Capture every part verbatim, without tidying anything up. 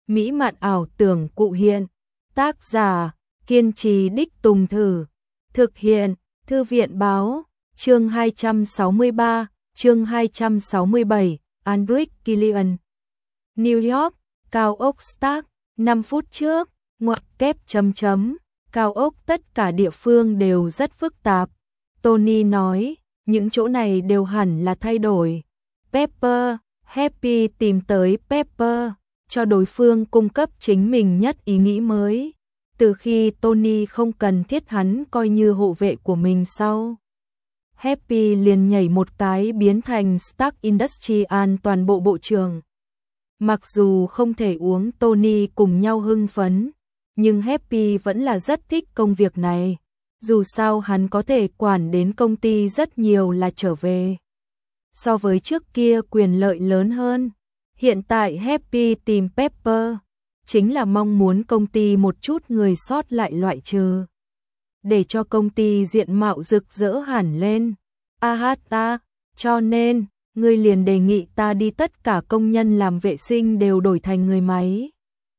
mỹ mạn ảo tưởng cụ hiện. Tác giả, kiên trì đích tùng thử. Thực hiện, Thư viện báo, chương hai trăm sáu mươi ba, chương hai trăm sáu mươi bảy, Andrew Killian. New York, cao ốc Stark, năm phút trước, ngoặc kép chấm chấm, cao ốc tất cả địa phương đều rất phức tạp. Tony nói, những chỗ này đều hẳn là thay đổi. Pepper, Happy tìm tới Pepper, cho đối phương cung cấp chính mình nhất ý nghĩ mới. Từ khi Tony không cần thiết hắn coi như hộ vệ của mình sau. Happy liền nhảy một cái biến thành Stark Industries an toàn bộ bộ trưởng. Mặc dù không thể uống Tony cùng nhau hưng phấn, nhưng Happy vẫn là rất thích công việc này. Dù sao hắn có thể quản đến công ty rất nhiều là trở về. So với trước kia quyền lợi lớn hơn, hiện tại Happy tìm Pepper, chính là mong muốn công ty một chút người sót lại loại trừ. Để cho công ty diện mạo rực rỡ hẳn lên. A hát ta, cho nên, ngươi liền đề nghị ta đi tất cả công nhân làm vệ sinh đều đổi thành người máy.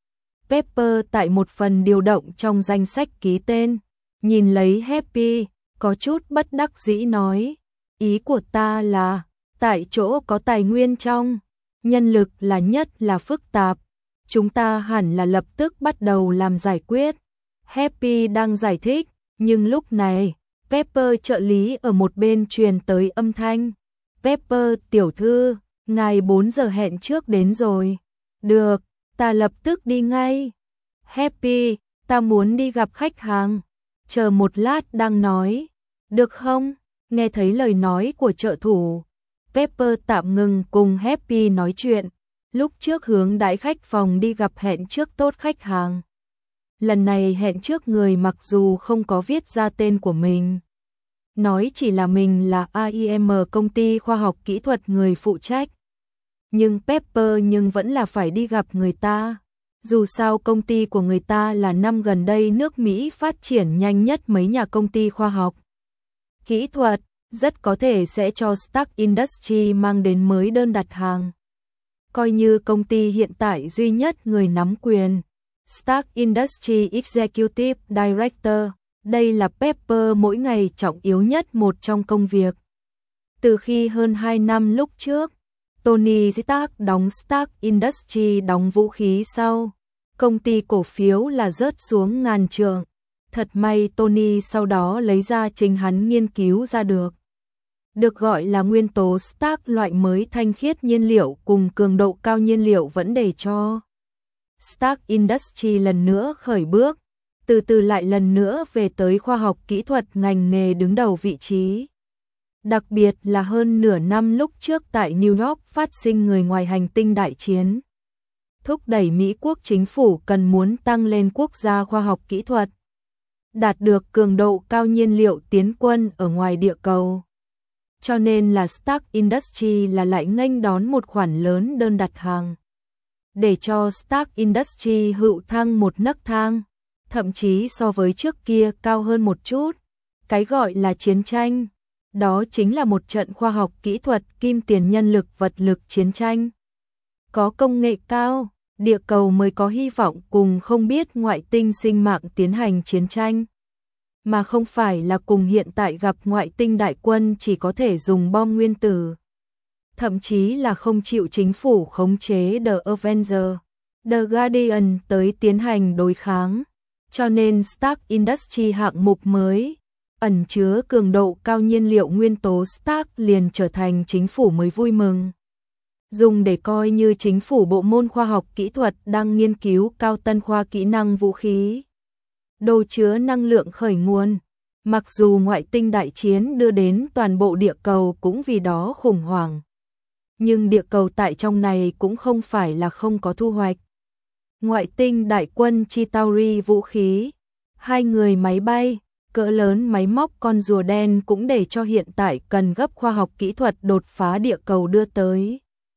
Pepper tại một phần điều động trong danh sách ký tên, nhìn lấy Happy, có chút bất đắc dĩ nói, ý của ta là, tại chỗ có tài nguyên trong, nhân lực là nhất là phức tạp, chúng ta hẳn là lập tức bắt đầu làm giải quyết. Happy đang giải thích, nhưng lúc này, Pepper trợ lý ở một bên truyền tới âm thanh. Pepper tiểu thư, ngài bốn giờ hẹn trước đến rồi. Được, ta lập tức đi ngay. Happy, ta muốn đi gặp khách hàng. Chờ một lát đang nói. Được không? Nghe thấy lời nói của trợ thủ. Pepper tạm ngừng cùng Happy nói chuyện. Lúc trước hướng đãi khách phòng đi gặp hẹn trước tốt khách hàng. Lần này hẹn trước người mặc dù không có viết ra tên của mình. Nói chỉ là mình là a i em công ty khoa học kỹ thuật người phụ trách. Nhưng Pepper nhưng vẫn là phải đi gặp người ta. Dù sao công ty của người ta là năm gần đây nước Mỹ phát triển nhanh nhất mấy nhà công ty khoa học kỹ thuật, rất có thể sẽ cho Stark Industries mang đến mới đơn đặt hàng. Coi như công ty hiện tại duy nhất người nắm quyền. Stark Industries Executive Director, đây là Pepper mỗi ngày trọng yếu nhất một trong công việc. Từ khi hơn hai năm lúc trước, Tony Stark đóng Stark Industries đóng vũ khí sau, công ty cổ phiếu là rớt xuống ngàn trượng. Thật may Tony sau đó lấy ra chính hắn nghiên cứu ra được. Được gọi là nguyên tố Stark loại mới thanh khiết nhiên liệu cùng cường độ cao nhiên liệu vẫn để cho Stark Industries lần nữa khởi bước, từ từ lại lần nữa về tới khoa học kỹ thuật ngành nghề đứng đầu vị trí. Đặc biệt là hơn nửa năm lúc trước tại New York phát sinh người ngoài hành tinh đại chiến. Thúc đẩy Mỹ quốc chính phủ cần muốn tăng lên quốc gia khoa học kỹ thuật. Đạt được cường độ cao nhiên liệu tiến quân ở ngoài địa cầu. Cho nên là Stark Industries là lại nghênh đón một khoản lớn đơn đặt hàng. Để cho Stark Industries hữu thăng một nấc thang, thậm chí so với trước kia cao hơn một chút. Cái gọi là chiến tranh, đó chính là một trận khoa học kỹ thuật kim tiền nhân lực vật lực chiến tranh. Có công nghệ cao, địa cầu mới có hy vọng cùng không biết ngoại tinh sinh mạng tiến hành chiến tranh. Mà không phải là cùng hiện tại gặp ngoại tinh đại quân chỉ có thể dùng bom nguyên tử. Thậm chí là không chịu chính phủ khống chế The Avenger, The Guardian tới tiến hành đối kháng. Cho nên Stark Industries hạng mục mới, ẩn chứa cường độ cao nhiên liệu nguyên tố Stark liền trở thành chính phủ mới vui mừng. Dùng để coi như chính phủ bộ môn khoa học kỹ thuật đang nghiên cứu cao tân khoa kỹ năng vũ khí. Đồ chứa năng lượng khởi nguồn. Mặc dù ngoại tinh đại chiến đưa đến toàn bộ địa cầu cũng vì đó khủng hoảng. Nhưng địa cầu tại trong này cũng không phải là không có thu hoạch. Ngoại tinh đại quân Chitauri vũ khí, hai người máy bay, cỡ lớn máy móc con rùa đen cũng để cho hiện tại cần gấp khoa học kỹ thuật đột phá địa cầu đưa tới.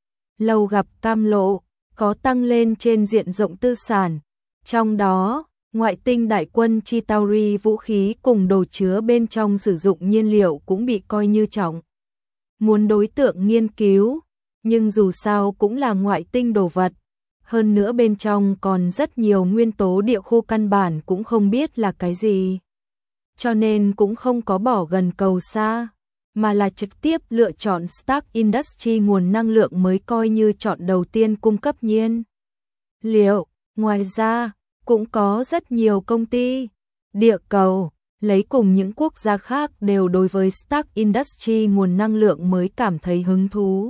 Lâu gặp cam lộ, có tăng lên trên diện rộng tư sản. Trong đó, ngoại tinh đại quân Chitauri vũ khí cùng đồ chứa bên trong sử dụng nhiên liệu cũng bị coi như trọng. Muốn đối tượng nghiên cứu, nhưng dù sao cũng là ngoại tinh đồ vật. Hơn nữa bên trong còn rất nhiều nguyên tố địa khu căn bản cũng không biết là cái gì. Cho nên cũng không có bỏ gần cầu xa, mà là trực tiếp lựa chọn Stark Industries nguồn năng lượng mới coi như chọn đầu tiên cung cấp nhiên liệu. Ngoài ra, cũng có rất nhiều công ty địa cầu lấy cùng những quốc gia khác đều đối với Stark Industries nguồn năng lượng mới cảm thấy hứng thú.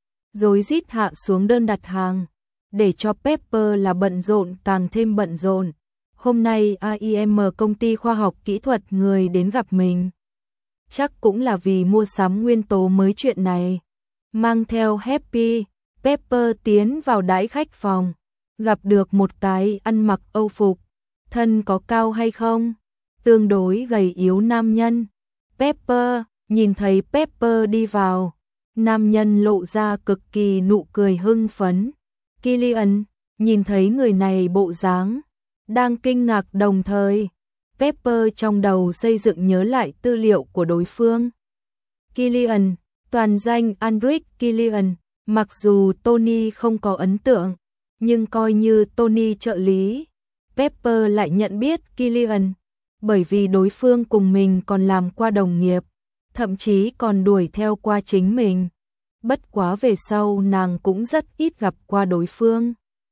Rối rít hạ xuống đơn đặt hàng, để cho Pepper là bận rộn càng thêm bận rộn. Hôm nay a i em công ty khoa học kỹ thuật người đến gặp mình. Chắc cũng là vì mua sắm nguyên tố mới chuyện này. Mang theo Happy, Pepper tiến vào đãi khách phòng. Gặp được một cái ăn mặc âu phục. Thân có cao hay không? Tương đối gầy yếu nam nhân. Pepper, nhìn thấy Pepper đi vào. Nam nhân lộ ra cực kỳ nụ cười hưng phấn. Killian, nhìn thấy người này bộ dáng, đang kinh ngạc đồng thời. Pepper trong đầu xây dựng nhớ lại tư liệu của đối phương. Killian, toàn danh Andric Killian, mặc dù Tony không có ấn tượng, nhưng coi như Tony trợ lý, Pepper lại nhận biết Killian, bởi vì đối phương cùng mình còn làm qua đồng nghiệp, thậm chí còn đuổi theo qua chính mình. Bất quá về sau nàng cũng rất ít gặp qua đối phương.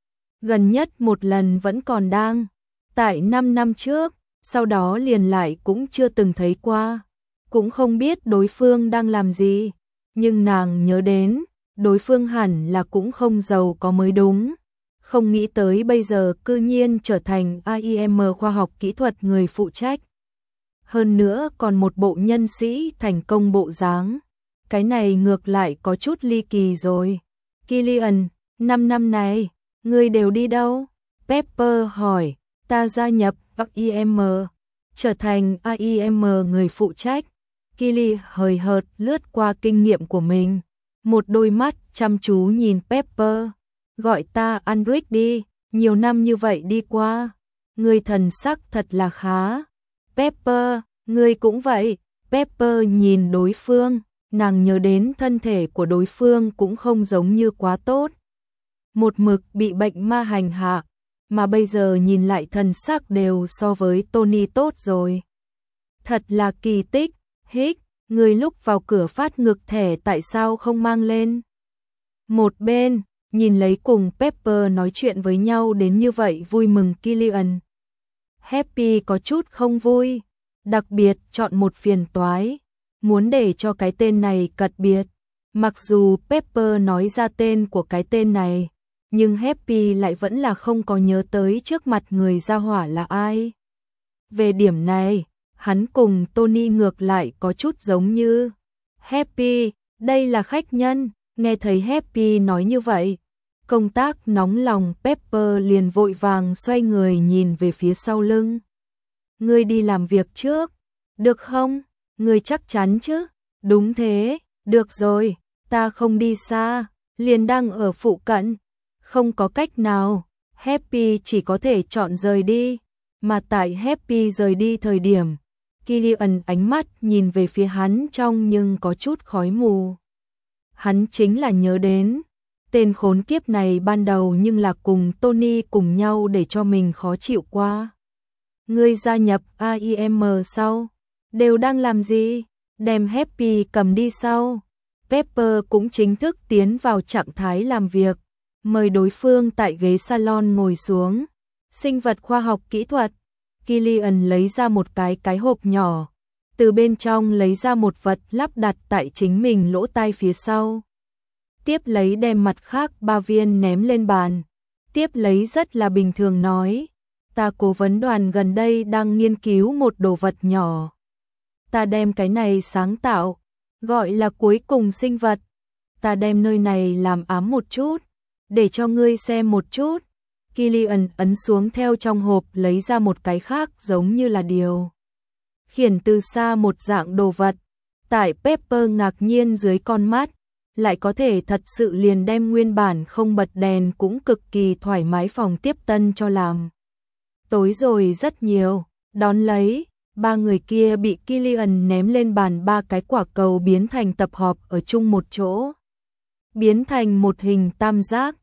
Gần nhất một lần vẫn còn đang tại năm năm trước, sau đó liền lại cũng chưa từng thấy qua, cũng không biết đối phương đang làm gì, nhưng nàng nhớ đến, đối phương hẳn là cũng không giàu có mới đúng, không nghĩ tới bây giờ cư nhiên trở thành a i em khoa học kỹ thuật người phụ trách. Hơn nữa còn một bộ nhân sĩ thành công bộ dáng, cái này ngược lại có chút ly kỳ rồi. Killian, năm năm này, ngươi đều đi đâu? Pepper hỏi. Ta gia nhập a i em, trở thành a i em người phụ trách. Killy hời hợt lướt qua kinh nghiệm của mình, một đôi mắt chăm chú nhìn Pepper. Gọi ta Andric đi, nhiều năm như vậy đi qua, ngươi thần sắc thật là khá. Pepper, ngươi cũng vậy. Pepper nhìn đối phương, nàng nhớ đến thân thể của đối phương cũng không giống như quá tốt. Một mực bị bệnh ma hành hạ, mà bây giờ nhìn lại thần sắc đều so với Tony tốt rồi. Thật là kỳ tích. Hích, người lúc vào cửa phát ngực thẻ tại sao không mang lên? Một bên, nhìn lấy cùng Pepper nói chuyện với nhau đến như vậy vui mừng Killian. Happy có chút không vui, đặc biệt chọn một phiền toái, muốn để cho cái tên này cật biệt. Mặc dù Pepper nói ra tên của cái tên này, nhưng Happy lại vẫn là không có nhớ tới trước mặt người ra hỏa là ai. Về điểm này, hắn cùng Tony ngược lại có chút giống như. Happy, đây là khách nhân. Nghe thấy Happy nói như vậy, công tác nóng lòng Pepper liền vội vàng xoay người nhìn về phía sau lưng. Ngươi đi làm việc trước, được không? Ngươi chắc chắn chứ? Đúng thế, được rồi, ta không đi xa, liền đang ở phụ cận. Không có cách nào, Happy chỉ có thể chọn rời đi, mà tại Happy rời đi thời điểm, Killian ánh mắt nhìn về phía hắn trong nhưng có chút khói mù. Hắn chính là nhớ đến, tên khốn kiếp này ban đầu nhưng là cùng Tony cùng nhau để cho mình khó chịu qua. Ngươi gia nhập a i em sau, đều đang làm gì? Đem Happy cầm đi sau. Pepper cũng chính thức tiến vào trạng thái làm việc, mời đối phương tại ghế salon ngồi xuống. Sinh vật khoa học kỹ thuật. Killian lấy ra một cái cái hộp nhỏ, từ bên trong lấy ra một vật lắp đặt tại chính mình lỗ tai phía sau. Tiếp lấy đem mặt khác ba viên ném lên bàn. Tiếp lấy rất là bình thường nói, ta cố vấn đoàn gần đây đang nghiên cứu một đồ vật nhỏ. Ta đem cái này sáng tạo, gọi là cuối cùng sinh vật. Ta đem nơi này làm ám một chút, để cho ngươi xem một chút. Killian ấn xuống theo trong hộp lấy ra một cái khác giống như là điều khiển từ xa một dạng đồ vật. Tại Pepper ngạc nhiên dưới con mắt, lại có thể thật sự liền đem nguyên bản không bật đèn cũng cực kỳ thoải mái phòng tiếp tân cho làm. Tối rồi rất nhiều, đón lấy, ba người kia bị Killian ném lên bàn ba cái quả cầu biến thành tập hợp ở chung một chỗ. Biến thành một hình tam giác.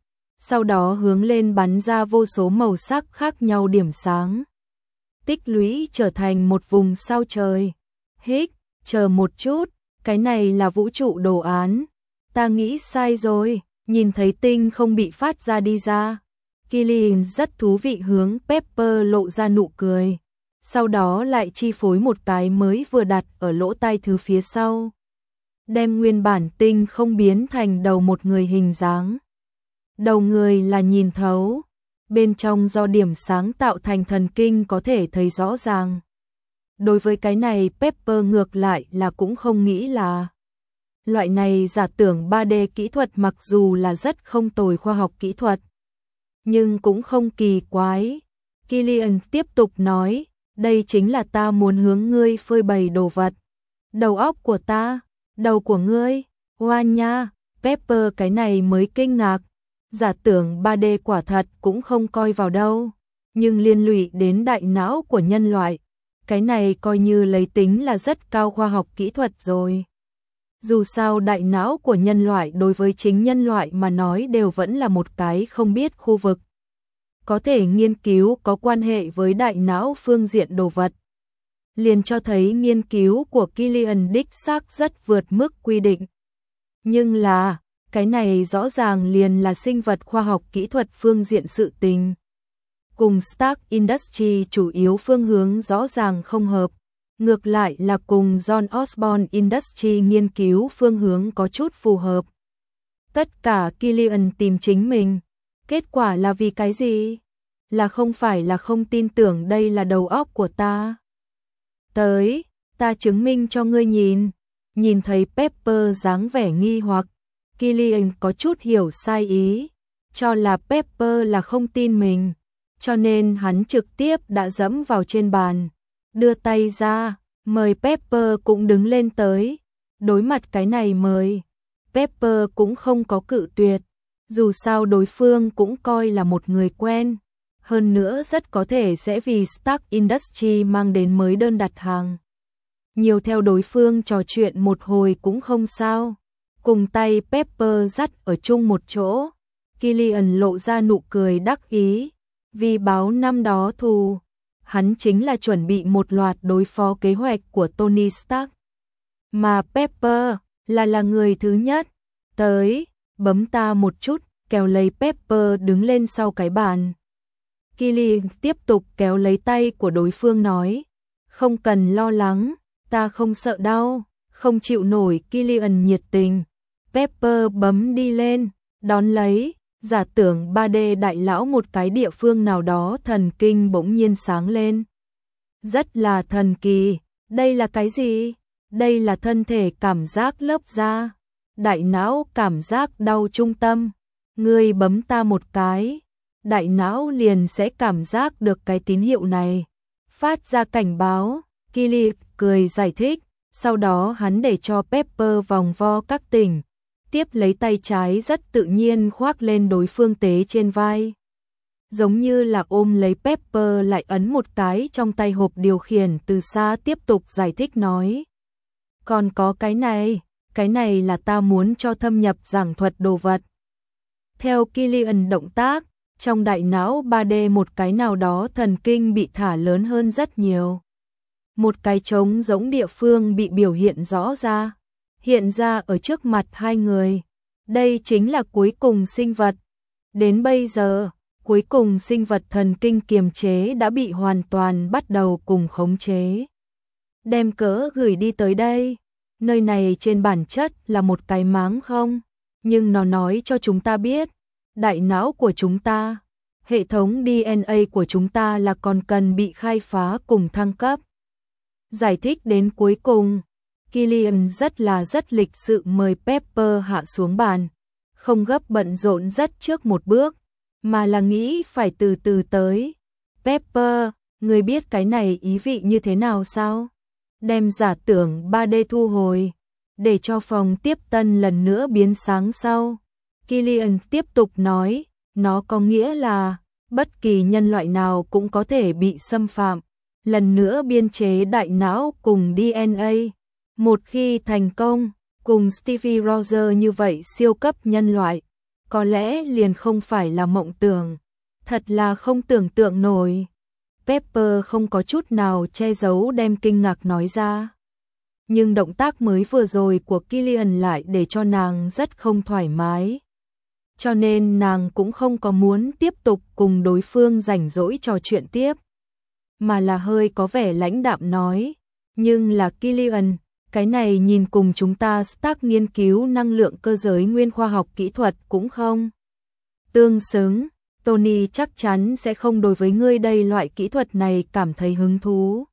sau đó hướng lên bắn ra vô số màu sắc khác nhau điểm sáng. Tích lũy trở thành một vùng sao trời. Hích, chờ một chút, cái này là vũ trụ đồ án. Ta nghĩ sai rồi, nhìn thấy tinh không bị phát ra đi ra. Killian rất thú vị hướng Pepper lộ ra nụ cười. Sau đó lại chi phối một cái mới vừa đặt ở lỗ tai thứ phía sau. Đem nguyên bản tinh không biến thành đầu một người hình dáng. Đầu người là nhìn thấu, bên trong do điểm sáng tạo thành thần kinh có thể thấy rõ ràng. Đối với cái này Pepper ngược lại là cũng không nghĩ là loại này giả tưởng ba D kỹ thuật mặc dù là rất không tồi khoa học kỹ thuật, nhưng cũng không kỳ quái. Killian tiếp tục nói, đây chính là ta muốn hướng ngươi phơi bày đồ vật. Đầu óc của ta, đầu của ngươi, hoa nha, Pepper cái này mới kinh ngạc. Giả tưởng ba D quả thật cũng không coi vào đâu, nhưng liên lụy đến đại não của nhân loại, cái này coi như lấy tính là rất cao khoa học kỹ thuật rồi. Dù sao đại não của nhân loại đối với chính nhân loại mà nói đều vẫn là một cái không biết khu vực. Có thể nghiên cứu có quan hệ với đại não phương diện đồ vật. Liền cho thấy nghiên cứu của Killian đích xác rất vượt mức quy định. Nhưng là, cái này rõ ràng liền là sinh vật khoa học kỹ thuật phương diện sự tình. Cùng Stark Industries chủ yếu phương hướng rõ ràng không hợp. Ngược lại là cùng John Osborne Industries nghiên cứu phương hướng có chút phù hợp. Tất cả Killian tìm chính mình. Kết quả là vì cái gì? Là không phải là không tin tưởng đây là đầu óc của ta. Tới, ta chứng minh cho ngươi nhìn. Nhìn thấy Pepper dáng vẻ nghi hoặc, Killian có chút hiểu sai ý, cho là Pepper là không tin mình, cho nên hắn trực tiếp đã dẫm vào trên bàn, đưa tay ra, mời Pepper cũng đứng lên tới. Đối mặt cái này mời, Pepper cũng không có cự tuyệt, dù sao đối phương cũng coi là một người quen, hơn nữa rất có thể sẽ vì Stark Industries mang đến mới đơn đặt hàng. Nhiều theo đối phương trò chuyện một hồi cũng không sao. Cùng tay Pepper dắt ở chung một chỗ, Killian lộ ra nụ cười đắc ý, vì báo năm đó thù, hắn chính là chuẩn bị một loạt đối phó kế hoạch của Tony Stark. Mà Pepper là là người thứ nhất, tới, bấm ta một chút, kéo lấy Pepper đứng lên sau cái bàn. Killian tiếp tục kéo lấy tay của đối phương nói, không cần lo lắng, ta không sợ đau, không chịu nổi. Killian nhiệt tình. Pepper bấm đi lên, đón lấy, giả tưởng ba D đại lão một cái địa phương nào đó thần kinh bỗng nhiên sáng lên. Rất là thần kỳ, đây là cái gì? Đây là thân thể cảm giác lớp da, đại não cảm giác đau trung tâm. Ngươi bấm ta một cái, đại não liền sẽ cảm giác được cái tín hiệu này, phát ra cảnh báo. Killian cười giải thích, sau đó hắn để cho Pepper vòng vo các tỉnh. Tiếp lấy tay trái rất tự nhiên khoác lên đối phương tế trên vai. Giống như là ôm lấy Pepper lại ấn một cái trong tay hộp điều khiển từ xa tiếp tục giải thích nói. Còn có cái này, cái này là ta muốn cho thâm nhập giảng thuật đồ vật. Theo Killian động tác, trong đại não ba D một cái nào đó thần kinh bị thả lớn hơn rất nhiều. Một cái trống giống địa phương bị biểu hiện rõ ra. Hiện ra ở trước mặt hai người. Đây chính là cuối cùng sinh vật. Đến bây giờ, cuối cùng sinh vật thần kinh kiềm chế đã bị hoàn toàn bắt đầu cùng khống chế. Đem cỡ gửi đi tới đây. Nơi này trên bản chất là một cái máng không, nhưng nó nói cho chúng ta biết, đại não của chúng ta, hệ thống đê en a của chúng ta là còn cần bị khai phá cùng thăng cấp. Giải thích đến cuối cùng, Killian rất là rất lịch sự mời Pepper hạ xuống bàn, không gấp bận rộn rất trước một bước, mà là nghĩ phải từ từ tới. Pepper, người biết cái này ý vị như thế nào sao? Đem giả tưởng ba D thu hồi, để cho phòng tiếp tân lần nữa biến sáng sau. Killian tiếp tục nói, nó có nghĩa là, bất kỳ nhân loại nào cũng có thể bị xâm phạm, lần nữa biên chế đại não cùng đê en a. Một khi thành công, cùng Stevie Rogers như vậy siêu cấp nhân loại, có lẽ liền không phải là mộng tưởng, thật là không tưởng tượng nổi. Pepper không có chút nào che giấu đem kinh ngạc nói ra. Nhưng động tác mới vừa rồi của Killian lại để cho nàng rất không thoải mái. Cho nên nàng cũng không có muốn tiếp tục cùng đối phương rảnh rỗi trò chuyện tiếp. Mà là hơi có vẻ lãnh đạm nói. Nhưng là Killian, cái này nhìn cùng chúng ta Stark nghiên cứu năng lượng cơ giới nguyên khoa học kỹ thuật cũng không tương xứng. Tony chắc chắn sẽ không đối với ngươi đây loại kỹ thuật này cảm thấy hứng thú.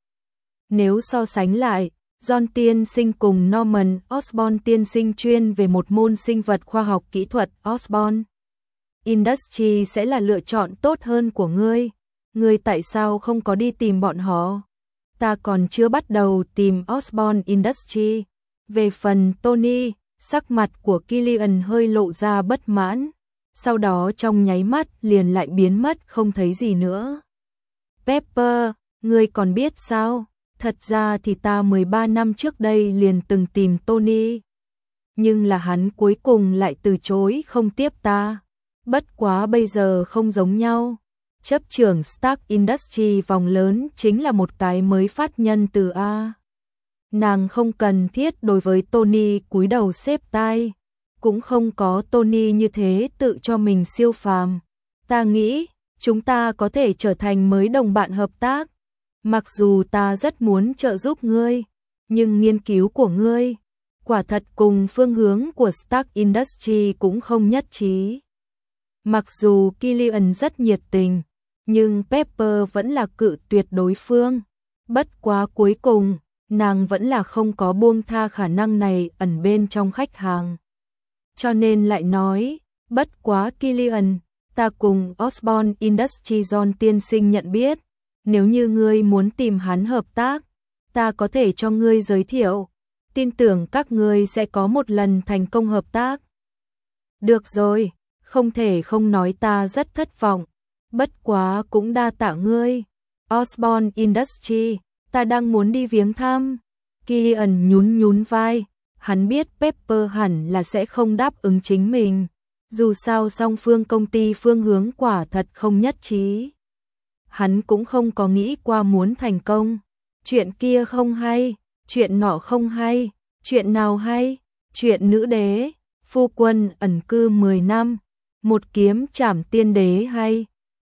Nếu so sánh lại, John tiên sinh cùng Norman Osborn tiên sinh chuyên về một môn sinh vật khoa học kỹ thuật Osborn Industry sẽ là lựa chọn tốt hơn của ngươi. Ngươi tại sao không có đi tìm bọn họ? Ta còn chưa bắt đầu tìm Osborn Industry. Về phần Tony, sắc mặt của Killian hơi lộ ra bất mãn. Sau đó trong nháy mắt liền lại biến mất không thấy gì nữa. Pepper, ngươi còn biết sao? Thật ra thì ta mười ba năm trước đây liền từng tìm Tony. Nhưng là hắn cuối cùng lại từ chối không tiếp ta. Bất quá bây giờ không giống nhau. Chấp trưởng Stark Industry vòng lớn chính là một cái mới phát nhân từ A. Nàng không cần thiết đối với Tony cúi đầu xếp tai. Cũng không có Tony như thế tự cho mình siêu phàm. Ta nghĩ, chúng ta có thể trở thành mới đồng bạn hợp tác. Mặc dù ta rất muốn trợ giúp ngươi, nhưng nghiên cứu của ngươi, quả thật cùng phương hướng của Stark Industry cũng không nhất trí. Mặc dù Killian rất nhiệt tình, nhưng Pepper vẫn là cự tuyệt đối phương. Bất quá cuối cùng, nàng vẫn là không có buông tha khả năng này ẩn bên trong khách hàng. Cho nên lại nói, bất quá Killian, ta cùng Osborn Industry John tiên sinh nhận biết, nếu như ngươi muốn tìm hắn hợp tác, ta có thể cho ngươi giới thiệu, tin tưởng các ngươi sẽ có một lần thành công hợp tác. Được rồi, không thể không nói ta rất thất vọng, bất quá cũng đa tạ ngươi. Osborn Industry, ta đang muốn đi viếng thăm. Killian nhún nhún vai. Hắn biết Pepper hẳn là sẽ không đáp ứng chính mình. Dù sao song phương công ty phương hướng quả thật không nhất trí. Hắn cũng không có nghĩ qua muốn thành công. Chuyện kia không hay, chuyện nọ không hay, chuyện nào hay, chuyện nữ đế, phu quân ẩn cư mười năm, một kiếm trảm tiên đế hay.